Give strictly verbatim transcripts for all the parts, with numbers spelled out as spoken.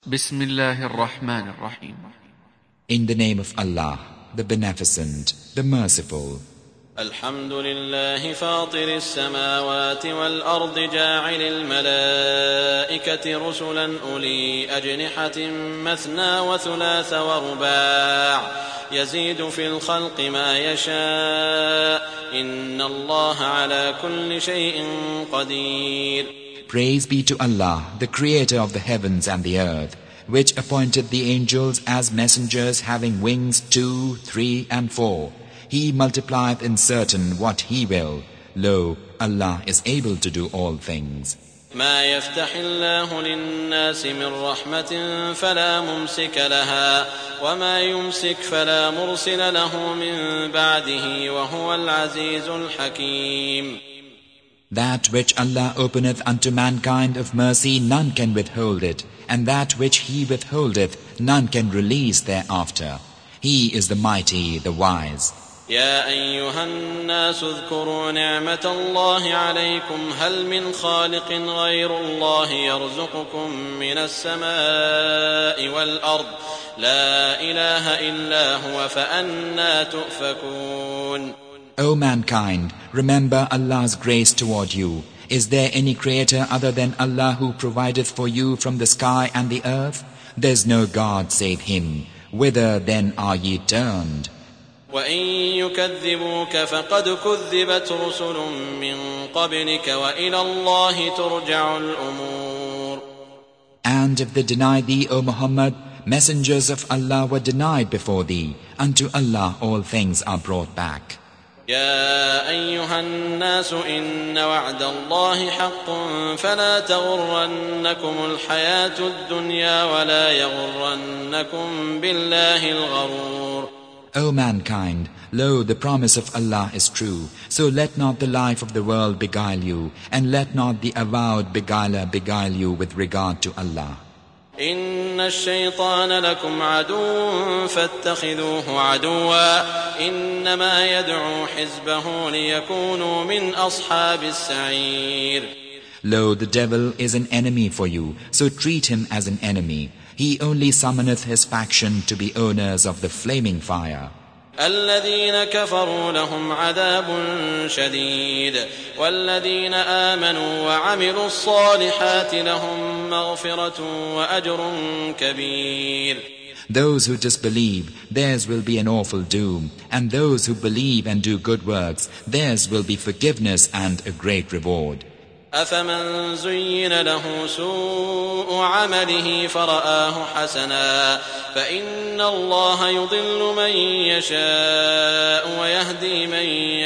Bismillahir Rahmanir Rahim. In the name of Allah, the Beneficent, the Merciful. الحمد لله فاطر السماوات والأرض جاعل الملائكة رسلا أولي أجنحة مثنى وثلاث ورباع يزيد في الخلق ما يشاء إن الله على كل شيء قدير. Praise be to Allah, the Creator of the heavens and the earth, which appointed the angels as messengers having wings two, three, and four. He multiplieth in certain what He will. Lo, Allah is able to do all things. ما يفتح الله للناس من رحمة فلا ممسك لها وما يمسك فلا مرسل له من بعده وهو العزيز الحكيم. That which Allah openeth unto mankind of mercy, none can withhold it, and that which He withholdeth, none can release thereafter. He is the mighty, the wise. يا أيها الناس اذكروا نعمة الله عليكم هل من خالق غير الله يرزقكم من السماء والأرض لا إله إلا هو فأنى تؤفكون. O mankind, remember Allah's grace toward you. Is there any creator other than Allah who provideth for you from the sky and the earth? There is no God save Him. Whither then are ye turned? وَإِن يُكَذِّبُوكَ فَقَدْ كُذِّبَتْ رُسُلٌ مِّن قَبْلِكَ وَإِلَى اللَّهِ تُرْجَعُ الْأُمُورُ. And if they deny thee, O Muhammad, messengers of Allah were denied before thee. Unto Allah all things are brought back. يا أيها الناس إن وعد الله حق فلا تغرنكم الحياة الدنيا ولا يغرنكم بالله الغرور. O mankind, lo, the promise of Allah is true, so let not the life of the world beguile you, and let not the avowed beguiler beguile you with regard to Allah. إن الشيطان لكم عدو فاتخذوه عدوا إنما يدعو حزبه ليكونوا من أصحاب السعير. Lo, the devil is an enemy for you, so treat him as an enemy. He only summoneth his faction to be owners of the flaming fire. الذين كفروا لهم عذاب شديد والذين آمنوا وعملوا الصالحات لهم مغفرة وأجر كبير. Those who disbelieve, theirs will be an awful doom, and those who believe and do good works, theirs will be forgiveness and a great reward. أفمن زين له سوء عمله فرآه حسنا فإن الله يضل من يشاء ويهدي من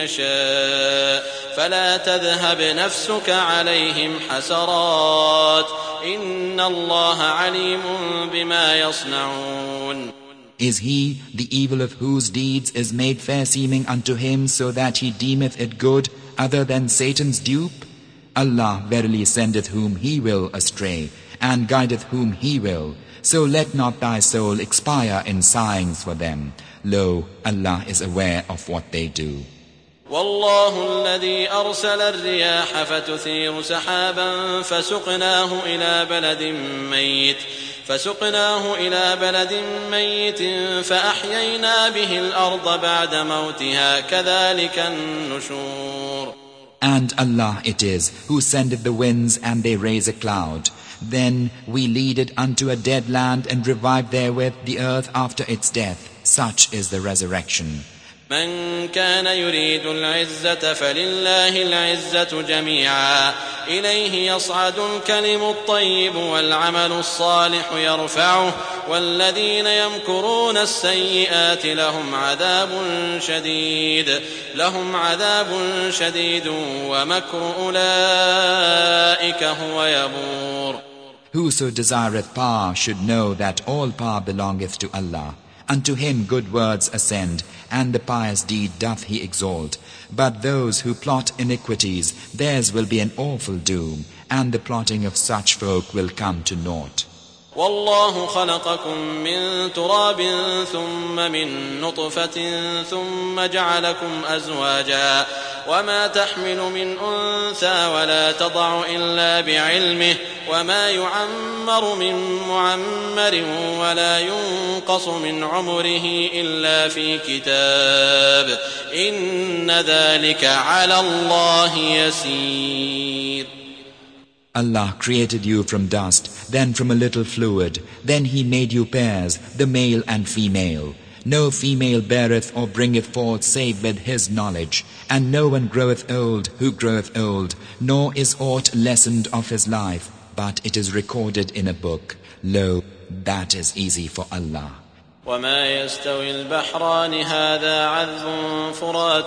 يشاء فلا تذهب نفسك عليهم حسرات إن الله عليم بما يصنعون. Is he, the evil of whose deeds is made fair seeming unto him, so that he deemeth it good, other than Satan's dupe? Allah verily sendeth whom He will astray, and guideth whom He will. So let not thy soul expire in sighings for them. Lo, Allah is aware of what they do. والله الذي أرسل الرياح فتثير سحابا فسقناه إلى بلد ميت فسقناه إلى بلد ميت فأحيينا به الأرض بعد موتها كذلك النشور. And Allah it is who sendeth the winds and they raise a cloud. Then we lead it unto a dead land and revive therewith the earth after its death. Such is the resurrection. من كان يريد العزة فلله العزة جميعا إليه يصعد الكلم الطيب والعمل الصالح يرفعه والذين يمكرون السيئات لهم عذاب شديد لهم عذاب شديد ومكر أولئك هو يبور. Whoso desireth power should know that all power belongeth to Allah. Unto Him good words ascend, and the pious deed doth He exalt. But those who plot iniquities, theirs will be an awful doom, and the plotting of such folk will come to naught. والله خلقكم من تراب ثم من نطفة ثم جعلكم أزواجا وما تحمل من أنثى ولا تضع إلا بعلمه وما يعمر من معمر ولا ينقص من عمره إلا في كتاب إن ذلك على الله يسير. Allah created you from dust, then from a little fluid. Then He made you pairs, the male and female. No female beareth or bringeth forth save with His knowledge. And no one groweth old who groweth old, nor is aught lessened of his life, but it is recorded in a book. Lo, that is easy for Allah. وما يستوي البحران هذا عذب فرات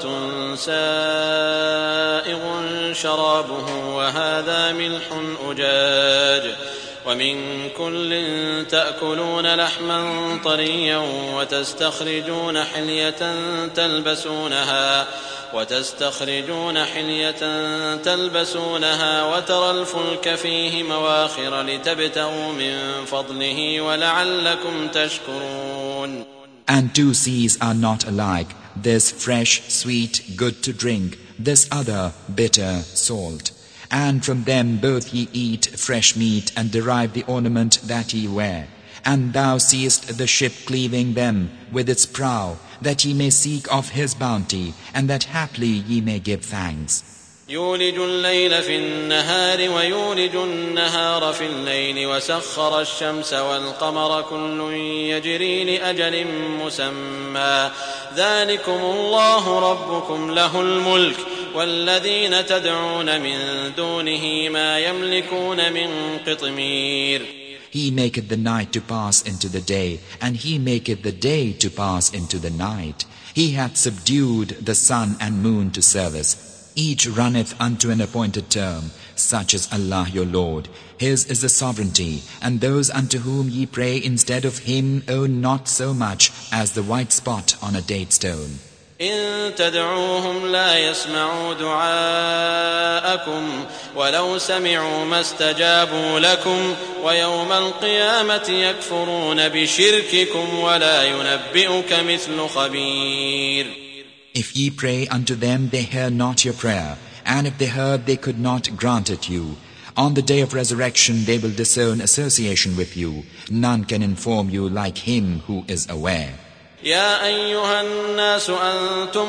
سائغ شرابه وهذا ملح أجاج ومن كل تأكلون لحما طريا وتستخرجون حلية تلبسونها وتستخرجون حلية تلبسونها وترى الفلك فيه مواخر لتبتغوا من فضله ولعلكم تشكرون. And two seas are not alike, this fresh, sweet, good to drink, this other, bitter, salt. And from them both ye eat fresh meat and derive the ornament that ye wear. And thou seest the ship cleaving them with its prow, that ye may seek of His bounty, and that haply ye may give thanks. يولج الليل في النهار ويولج النهار في الليل وسخر الشمس والقمر كل يجري لأجل مسمى ذلكم الله ربكم له الملك والذين تدعون من دونه ما يملكون من قطمير. He maketh the night to pass into the day, and He maketh the day to pass into the night. He hath subdued the sun and moon to service. Each runneth unto an appointed term. Such is Allah your Lord. His is the sovereignty, and those unto whom ye pray instead of Him own not so much as the white spot on a date stone. إن تدعوهم لا يسمعوا دعاءكم ولو سمعوا ما استجابوا لكم ويوم القيامة يكفرون بشرككم ولا ينبئك مثل خبير. If ye pray unto them, they hear not your prayer, and if they heard, they could not grant it you. On the day of resurrection, they will disown association with you. None can inform you like Him who is aware. يا أيها الناس أنتم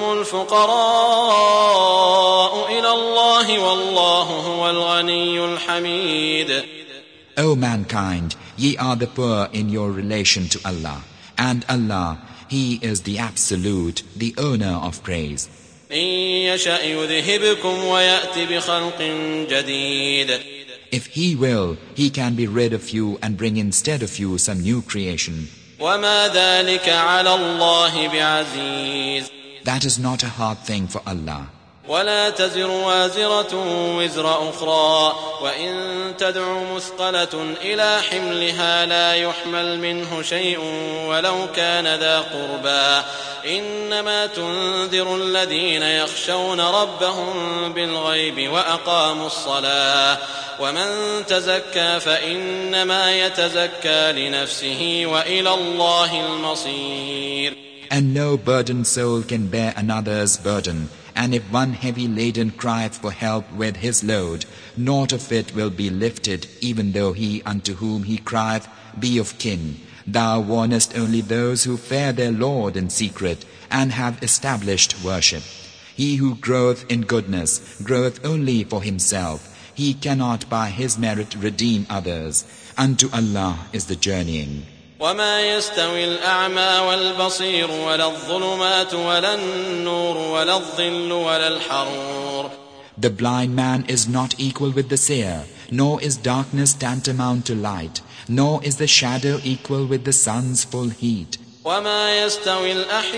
الفقراء إلى الله والله هو الغني الحميد. O mankind, ye are the poor in your relation to Allah, and Allah, He is the Absolute, the owner of praise. إن يشأ يذهبكم ويأتي بخلق جديد. If He will, He can be rid of you and bring instead of you some new creation. وما ذلك على الله بعزيز. That is not a hard thing for Allah. ولا تزر وازرة وزر أخرى وإن تدع مثقلة إلى حملها لا يحمل منه شيء ولو كان ذا قربى إنما تنذر الذين يخشون ربهم بالغيب وأقاموا الصلاة ومن تزكى فإنما يتزكى لنفسه وإلى الله المصير. And no burdened soul can bear another's burden. And if one heavy laden crieth for help with his load, naught of it will be lifted, even though he unto whom he crieth be of kin. Thou warnest only those who fear their Lord in secret, and have established worship. He who groweth in goodness, groweth only for himself. He cannot by his merit redeem others. Unto Allah is the journeying. وما يستوي الأعمى والبصير ولا الظلمات ولا النور ولا الظل ولا الحرور. The blind man is not equal with the seer, nor is darkness tantamount to light, nor is the shadow equal with the sun's full heat. وما يستوي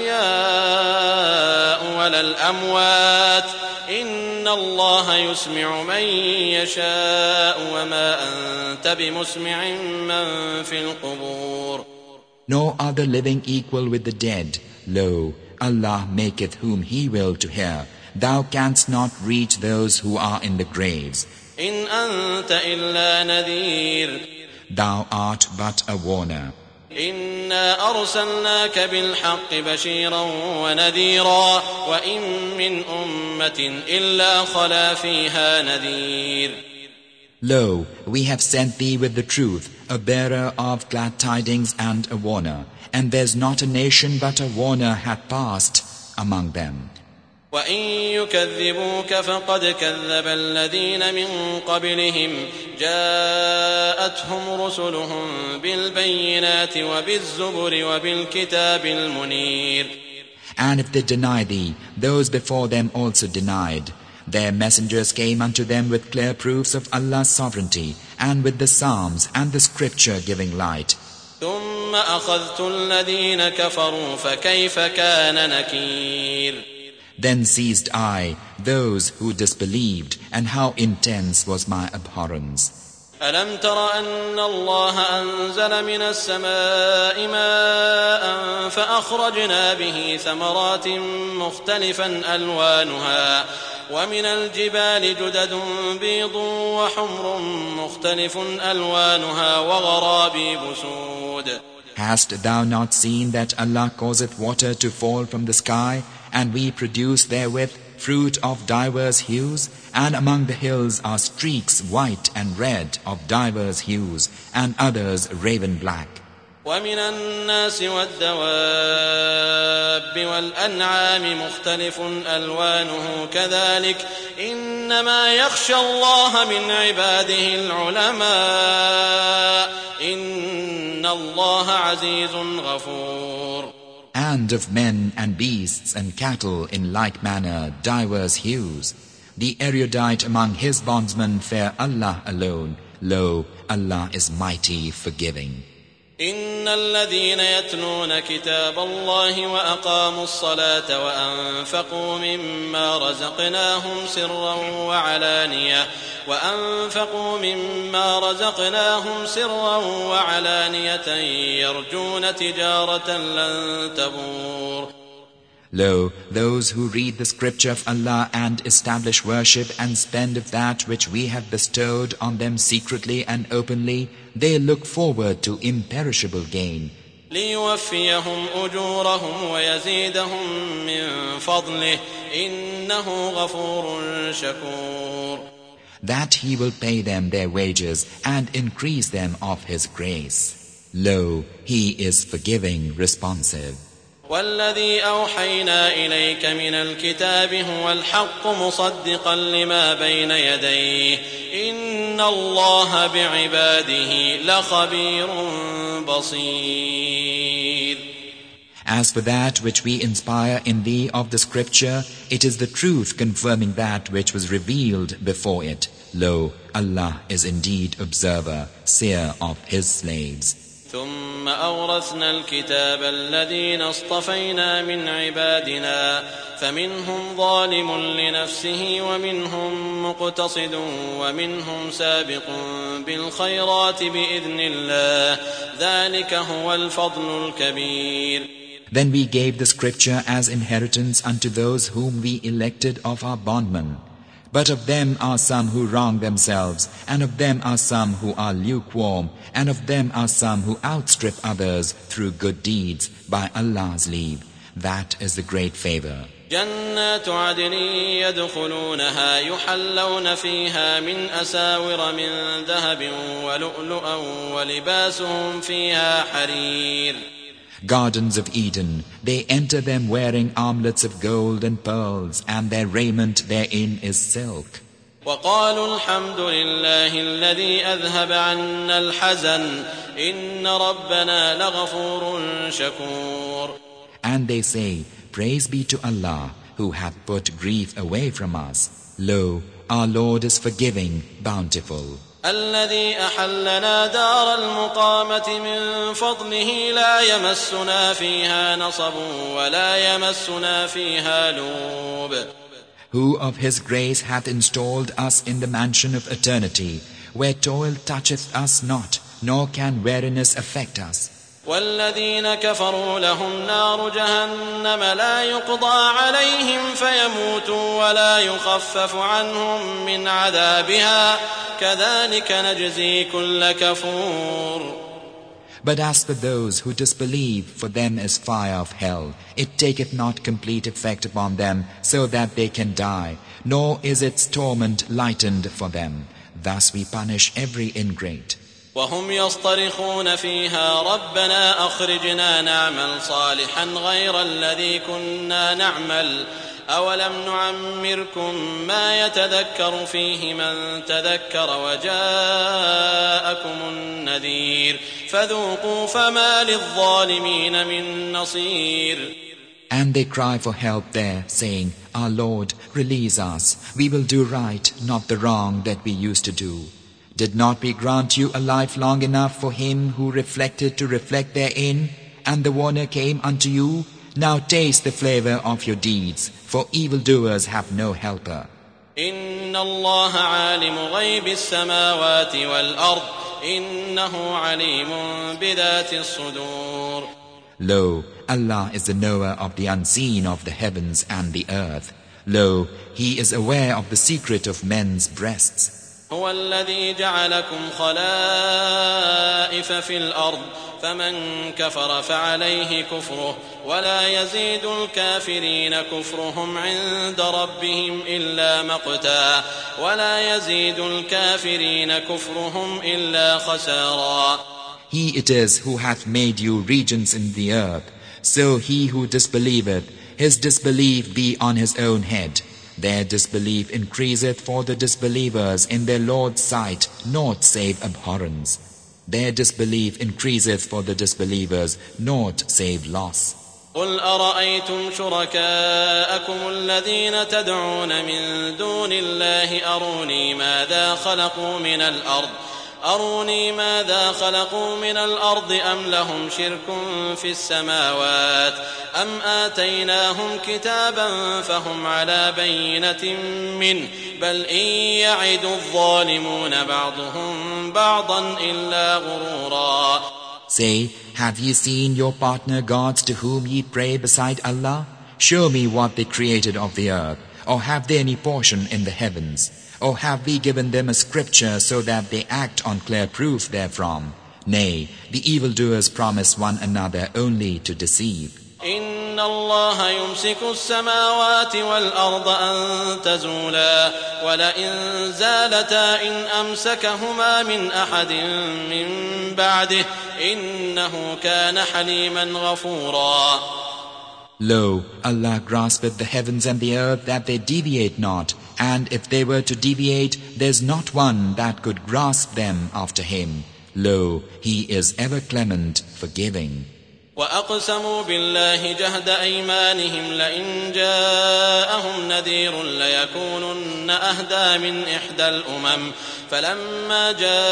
الأحياء ولا الأموات إن الله يسمع من يشاء وما أنت بمسمع من في القبور. Nor are the living equal with the dead. Lo, Allah maketh whom He will to hear. Thou canst not reach those who are in the graves. إن أنت إلا نذير. Thou art but a warner. إنا أرسلناك بالحق بشيرا ونذيرا وإن من أمة إلا خلا فيها نذير. Lo, we have sent thee with the truth, a bearer of glad tidings and a warner, and there's not a nation but a warner had passed among them. وَإِن يُكَذِّبُوكَ فَقَدْ كَذَّبَ الَّذِينَ مِن قَبْلِهِمْ جَاءَتْهُمْ رُسُلُهُم بِالْبَيِّنَاتِ وَبِالزُّبُرِ وَبِالْكِتَابِ الْمُنِيرِ. And if they deny thee, those before them also denied. Their messengers came unto them with clear proofs of Allah's sovereignty, and with the Psalms and the scripture giving light. ثُمَّ أَخَذْتُ الَّذِينَ كَفَرُوا فَكَيْفَ كَانَ نَكِيرِ. Then seized I those who disbelieved, and how intense was my abhorrence. أَلَمْ تَرَ أَنَّ اللَّهَ أَنزَلَ مِنَ السَّمَاءِ مَاءً فَأَخْرَجْنَا بِهِ ثَمَرَاتٍ مُخْتَلِفًا أَلْوَانُهَا وَمِنَ الْجِبَالِ جُدَدٌ بِيضٌ وَحُمْرٌ مُخْتَلِفٌ أَلْوَانُهَا وَغَرَابِيبُ سُودٌ. Hast thou not seen that Allah causeth water to fall from the sky, and we produce therewith fruit of divers hues? And among the hills are streaks white and red of divers hues, and others raven black. وَمِنَ النَّاسِ وَالدَّوَابِّ وَالْأَنْعَامِ مُخْتَلِفٌ أَلْوَانُهُ كَذَلِكَ إِنَّمَا يَخْشَى اللَّهَ مِنْ عِبَادِهِ الْعُلَمَاءُ إِنَّ اللَّهَ عَزِيزٌ غَفُورٌ. And of men and beasts and cattle in like manner divers hues. The erudite among his bondsmen fear Allah alone. Lo, Allah is mighty forgiving. إن الذين يتلون كتاب الله وأقاموا الصلاة وأنفقوا مما رزقناهم سرا وعلانية وأنفقوا مما رزقناهم سرا وعلانية يرجون تجارة لن تبور. Lo, those who read the scripture of Allah and establish worship and spend of that which we have bestowed on them secretly and openly, they look forward to imperishable gain. لِيُوَفِّيَهُمْ أُجُورَهُمْ وَيَزِيدَهُمْ مِنْ فَضْلِهِ إِنَّهُ غَفُورٌ شَكُورٌ. That He will pay them their wages and increase them of His grace. Lo, He is forgiving, responsive. والذي أوحينا إليك من الكتاب هو الحق مصدقا لما بين يديه إن الله بعباده لخبير بصير. As for that which we inspire in thee of the scripture, it is the truth confirming that which was revealed before it. Lo, Allah is indeed observer, seer of His slaves. ثم أورثنا الكتاب الذين اصطفينا من عبادنا فمنهم ظالم لنفسه ومنهم مقتصد ومنهم سابق بالخيرات بإذن الله ذلك هو الفضل الكبير. Then we gave the scripture as inheritance unto those whom we elected of our bondmen. But of them are some who wrong themselves, and of them are some who are lukewarm, and of them are some who outstrip others through good deeds by Allah's leave. That is the great favor. جنات عدن يدخلونها يحلون فيها من أساور من ذهب ولؤلؤا ولباسهم فيها حرير. Gardens of Eden, they enter them wearing armlets of gold and pearls, and their raiment therein is silk. وقالوا الحمد لله الذي أذهب عنا الحزن إن ربنا لغفور شكور. And they say, praise be to Allah, who hath put grief away from us. Lo, our Lord is forgiving, bountiful. الذي أحلنا دار المقامة من فضله لا يمسنا فيها نصب ولا يمسنا فيها لوب. Who of His grace hath installed us in the mansion of eternity, where toil toucheth us not, nor can weariness affect us. والذين كفروا لهم نار جهنم لا يقضى عليهم فيموتوا ولا يخفف عنهم من عذابها كذلك نجزي كل كفور. But as for those who disbelieve, for them is fire of hell. It taketh not complete effect upon them, so that they can die, nor is its torment lightened for them. Thus we punish every ingrate. وهم يصطرخون فيها ربنا أخرجنا نعمل صالحا غير الذي كنا نعمل أولم نعمركم ما يتذكر فيه من تذكر وجاءكم النذير فذوقوا فما للظالمين من نصير. And they cry for help there, saying, Our Lord, release us. We will do right, not the wrong that we used to do. Did not we grant you a life long enough for him who reflected to reflect therein, and the warner came unto you? Now taste the flavor of your deeds, for evildoers have no helper. إن الله عالم غيب السماوات والأرض إنه عليم بذات الصدور. Lo, Allah is the knower of the unseen of the heavens and the earth. Lo, He is aware of the secret of men's breasts. هو الذي جعلكم خلائف في الأرض فمن كفر فعليه كفره ولا يزيد الكافرين كفرهم عند ربهم إلا مقتا ولا يزيد الكافرين كفرهم إلا خسارا. He it is who hath made you regents in the earth. So he who disbelieveth, his disbelief be on his own head. Their disbelief increaseth for the disbelievers in their Lord's sight, naught save abhorrence. Their disbelief increaseth for the disbelievers, naught save loss. قل أرأيتم شركاءكم الذين تدعون من دون الله أروني ماذا خلقوا من الأرض أروني ماذا خلقوا من الأرض أم لهم شرك في السماوات أم آتيناهم كتابا فهم على بينة منه بل إن يعد الظالمون بعضهم بعضا إلا غرورا. Say, have ye seen your partner gods to whom ye pray beside Allah? Show me what they created of the earth, or have they any portion in the heavens? Or have we given them a scripture so that they act on clear proof therefrom? Nay, the evildoers promise one another only to deceive. إن الله يمسك السماوات والأرض أن تزولا ولئن زالتا إن أمسكهما من أحد من بعده إنه كان حليما غفورا. Lo, Allah graspeth the heavens and the earth that they deviate not, and if they were to deviate, there's not one that could grasp them after him. Lo, He is ever clement, forgiving. وأقسموا بالله جهد أيمانهم لئن جاءهم نذير ليكونن أهدى من إحدى الأمم فلما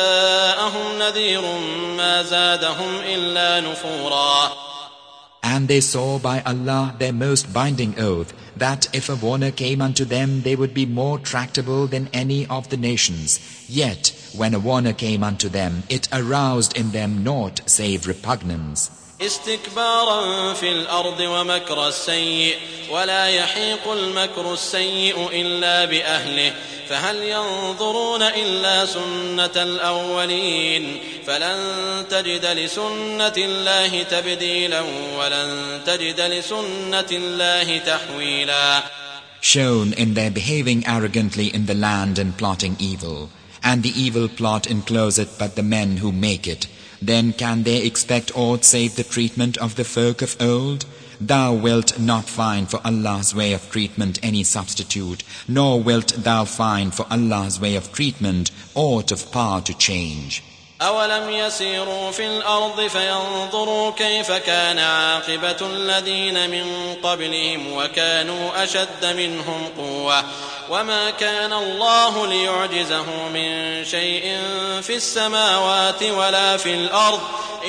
جاءهم نذير ما زادهم إلا نفورا. And they saw by Allah their most binding oath, that if a warner came unto them, they would be more tractable than any of the nations. Yet, when a warner came unto them, it aroused in them naught save repugnance. استكبارا في الأرض ومكر السيء ولا يحيق المكر السيء إلا بأهله فهل ينظرون إلا سنة الأولين فلن تجد لسنة الله تبديلا ولن تجد لسنة الله تحويلا. Shown in their behaving arrogantly in the land and plotting evil, and the evil plot encloseth but the men who make it, then can they expect aught save the treatment of the folk of old? Thou wilt not find for Allah's way of treatment any substitute, nor wilt thou find for Allah's way of treatment aught of power to change. أولم يسيروا في الأرض فينظروا كيف كان عاقبة الذين من قبلهم وكانوا أشد منهم قوة وما كان الله ليعجزه من شيء في السماوات ولا في الأرض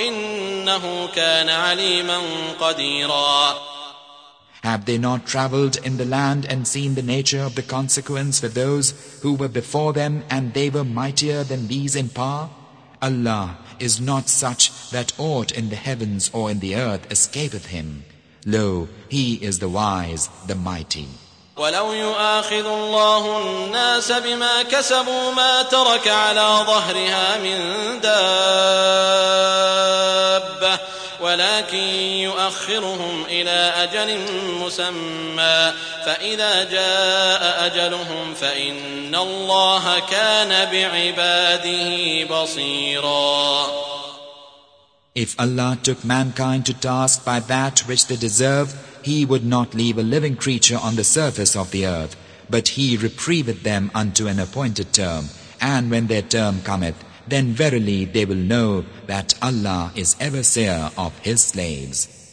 إنه كان عليما قديرا. Have they not travelled in the land and seen the nature of the consequence for those who were before them, and they were mightier than these in power? Allah is not such that aught in the heavens or in the earth escapeth Him. Lo, He is the wise, the mighty. ولو يؤاخذ الله الناس بما كسبوا ما ترك على ظهرها من دابة ولكن يؤخرهم إلى أجل مسمى فإذا جاء أجلهم فإن الله كان بعباده بصيرا. If Allah took mankind to task by that which they deserve, He would not leave a living creature on the surface of the earth, but He reprieveth them unto an appointed term. And when their term cometh, then verily they will know that Allah is ever seer of His slaves.